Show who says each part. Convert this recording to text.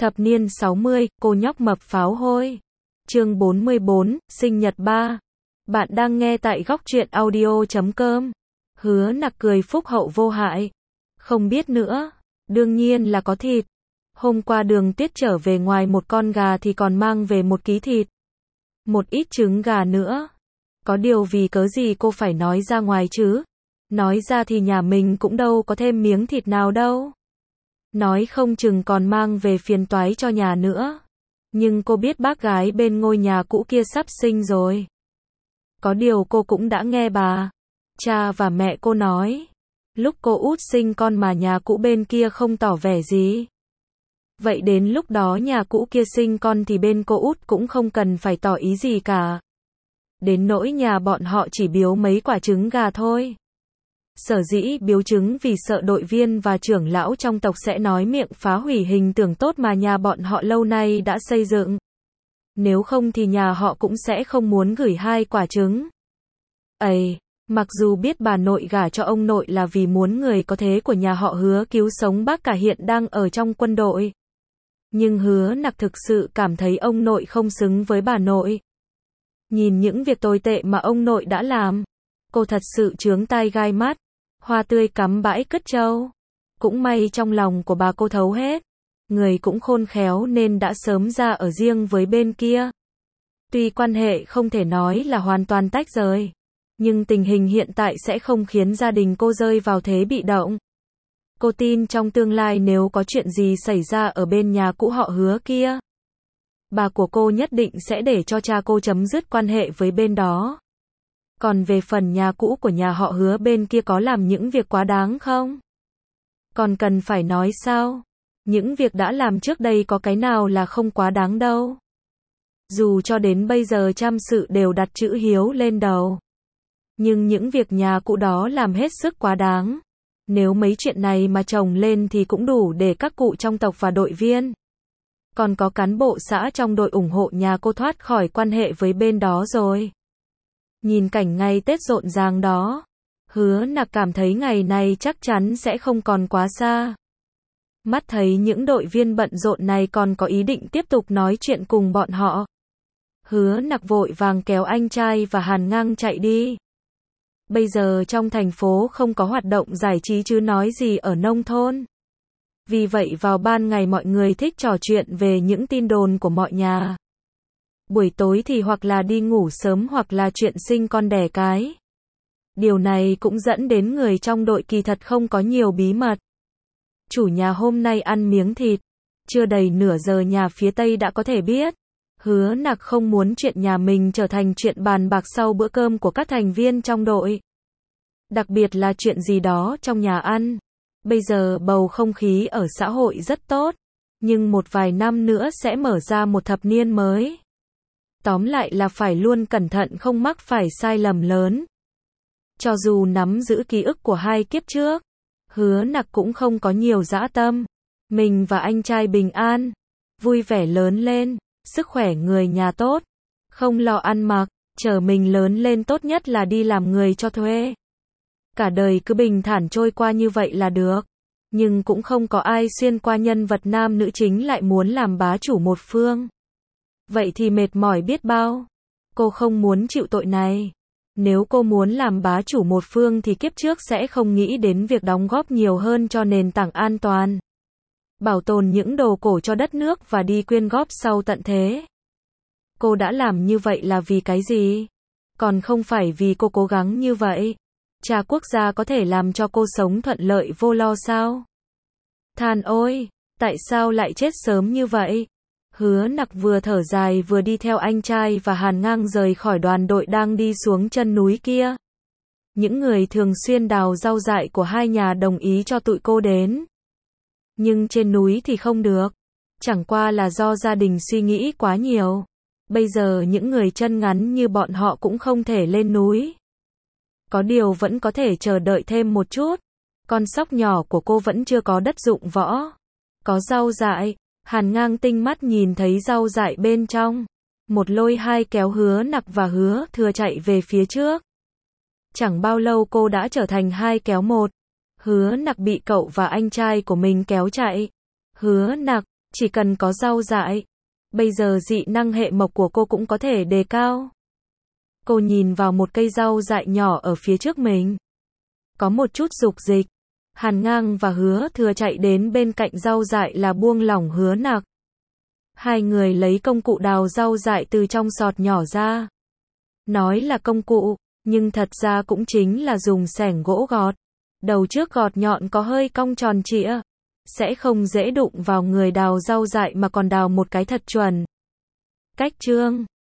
Speaker 1: Thập niên 60, cô nhóc mập pháo hôi. Chương 44, sinh nhật 3. Bạn đang nghe tại góc truyện audio.com. Hứa Nặc cười phúc hậu vô hại. Không biết nữa, đương nhiên là có thịt. Hôm qua Đường Tuyết trở về ngoài một con gà thì còn mang về 1 ký thịt. Một ít trứng gà nữa. Có điều vì cớ gì cô phải nói ra ngoài chứ? Nói ra thì nhà mình cũng đâu có thêm miếng thịt nào đâu. Nói không chừng còn mang về phiền toái cho nhà nữa. Nhưng cô biết bác gái bên ngôi nhà cũ kia sắp sinh rồi. Có điều cô cũng đã nghe bà, cha và mẹ cô nói. Lúc cô út sinh con mà nhà cũ bên kia không tỏ vẻ gì. Vậy đến lúc đó nhà cũ kia sinh con thì bên cô út cũng không cần phải tỏ ý gì cả. Đến nỗi nhà bọn họ chỉ biếu mấy quả trứng gà thôi. Sở dĩ biếu trứng vì sợ đội viên và trưởng lão trong tộc sẽ nói miệng phá hủy hình tượng tốt mà nhà bọn họ lâu nay đã xây dựng. Nếu không thì nhà họ cũng sẽ không muốn gửi 2 quả trứng. Ây, mặc dù biết bà nội gả cho ông nội là vì muốn người có thế của nhà họ Hứa cứu sống bác cả hiện đang ở trong quân đội. Nhưng Hứa Nặc thực sự cảm thấy ông nội không xứng với bà nội. Nhìn những việc tồi tệ mà ông nội đã làm, cô thật sự chướng tai gai mắt. Hoa tươi cắm bãi cất trâu. Cũng may trong lòng của bà cô thấu hết. Người cũng khôn khéo nên đã sớm ra ở riêng với bên kia. Tuy quan hệ không thể nói là hoàn toàn tách rời, nhưng tình hình hiện tại sẽ không khiến gia đình cô rơi vào thế bị động. Cô tin trong tương lai nếu có chuyện gì xảy ra ở bên nhà cũ họ Hứa kia, bà của cô nhất định sẽ để cho cha cô chấm dứt quan hệ với bên đó. Còn về phần nhà cũ của nhà họ Hứa bên kia có làm những việc quá đáng không? Còn cần phải nói sao? Những việc đã làm trước đây có cái nào là không quá đáng đâu. Dù cho đến bây giờ trăm sự đều đặt chữ hiếu lên đầu. Nhưng những việc nhà cũ đó làm hết sức quá đáng. Nếu mấy chuyện này mà chồng lên thì cũng đủ để các cụ trong tộc và đội viên. Còn có cán bộ xã trong đội ủng hộ nhà cô thoát khỏi quan hệ với bên đó rồi. Nhìn cảnh ngày Tết rộn ràng đó, Hứa Nặc cảm thấy ngày này chắc chắn sẽ không còn quá xa. Mắt thấy những đội viên bận rộn này còn có ý định tiếp tục nói chuyện cùng bọn họ. Hứa Nặc vội vàng kéo anh trai và Hàn Ngang chạy đi. Bây giờ trong thành phố không có hoạt động giải trí chứ nói gì ở nông thôn. Vì vậy vào ban ngày mọi người thích trò chuyện về những tin đồn của mọi nhà. Buổi tối thì hoặc là đi ngủ sớm hoặc là chuyện sinh con đẻ cái. Điều này cũng dẫn đến người trong đội kỳ thật không có nhiều bí mật. Chủ nhà hôm nay ăn miếng thịt. Chưa đầy nửa giờ nhà phía Tây đã có thể biết. Hứa Nặc không muốn chuyện nhà mình trở thành chuyện bàn bạc sau bữa cơm của các thành viên trong đội. Đặc biệt là chuyện gì đó trong nhà ăn. Bây giờ bầu không khí ở xã hội rất tốt. Nhưng một vài năm nữa sẽ mở ra một thập niên mới. Tóm lại là phải luôn cẩn thận không mắc phải sai lầm lớn. Cho dù nắm giữ ký ức của 2 kiếp trước, Hứa Nặc cũng không có nhiều dã tâm. Mình và anh trai bình an, vui vẻ lớn lên, sức khỏe người nhà tốt, không lo ăn mặc, chờ mình lớn lên tốt nhất là đi làm người cho thuê. Cả đời cứ bình thản trôi qua như vậy là được. Nhưng cũng không có ai xuyên qua nhân vật nam nữ chính lại muốn làm bá chủ một phương. Vậy thì mệt mỏi biết bao. Cô không muốn chịu tội này. Nếu cô muốn làm bá chủ một phương thì kiếp trước sẽ không nghĩ đến việc đóng góp nhiều hơn cho nền tảng an toàn. Bảo tồn những đồ cổ cho đất nước và đi quyên góp sau tận thế. Cô đã làm như vậy là vì cái gì? Còn không phải vì cô cố gắng như vậy. Cha quốc gia có thể làm cho cô sống thuận lợi vô lo sao? Than ôi, tại sao lại chết sớm như vậy? Hứa Nặc vừa thở dài vừa đi theo anh trai và Hàn Ngang rời khỏi đoàn đội đang đi xuống chân núi kia. Những người thường xuyên đào rau dại của 2 nhà đồng ý cho tụi cô đến. Nhưng trên núi thì không được. Chẳng qua là do gia đình suy nghĩ quá nhiều. Bây giờ những người chân ngắn như bọn họ cũng không thể lên núi. Có điều vẫn có thể chờ đợi thêm một chút. Con sóc nhỏ của cô vẫn chưa có đất dụng võ. Có rau dại. Hàn Ngang tinh mắt nhìn thấy rau dại bên trong. Một lôi 2 kéo Hứa Nặc và Hứa Thừa chạy về phía trước. Chẳng bao lâu cô đã trở thành 2 kéo 1. Hứa Nặc bị cậu và anh trai của mình kéo chạy. Hứa Nặc, Chỉ cần có rau dại, bây giờ dị năng hệ mộc của cô cũng có thể đề cao. Cô nhìn vào một cây rau dại nhỏ ở phía trước mình. Có một chút dục dịch. Hàn Ngang và Hứa Thừa chạy đến bên cạnh rau dại là buông lỏng Hứa Nặc. Hai người lấy công cụ đào rau dại từ trong sọt nhỏ ra. Nói là công cụ, nhưng thật ra cũng chính là dùng xẻng gỗ gọt. Đầu trước gọt nhọn có hơi cong tròn trịa. Sẽ không dễ đụng vào người đào rau dại mà còn đào một cái thật chuẩn. Cách chương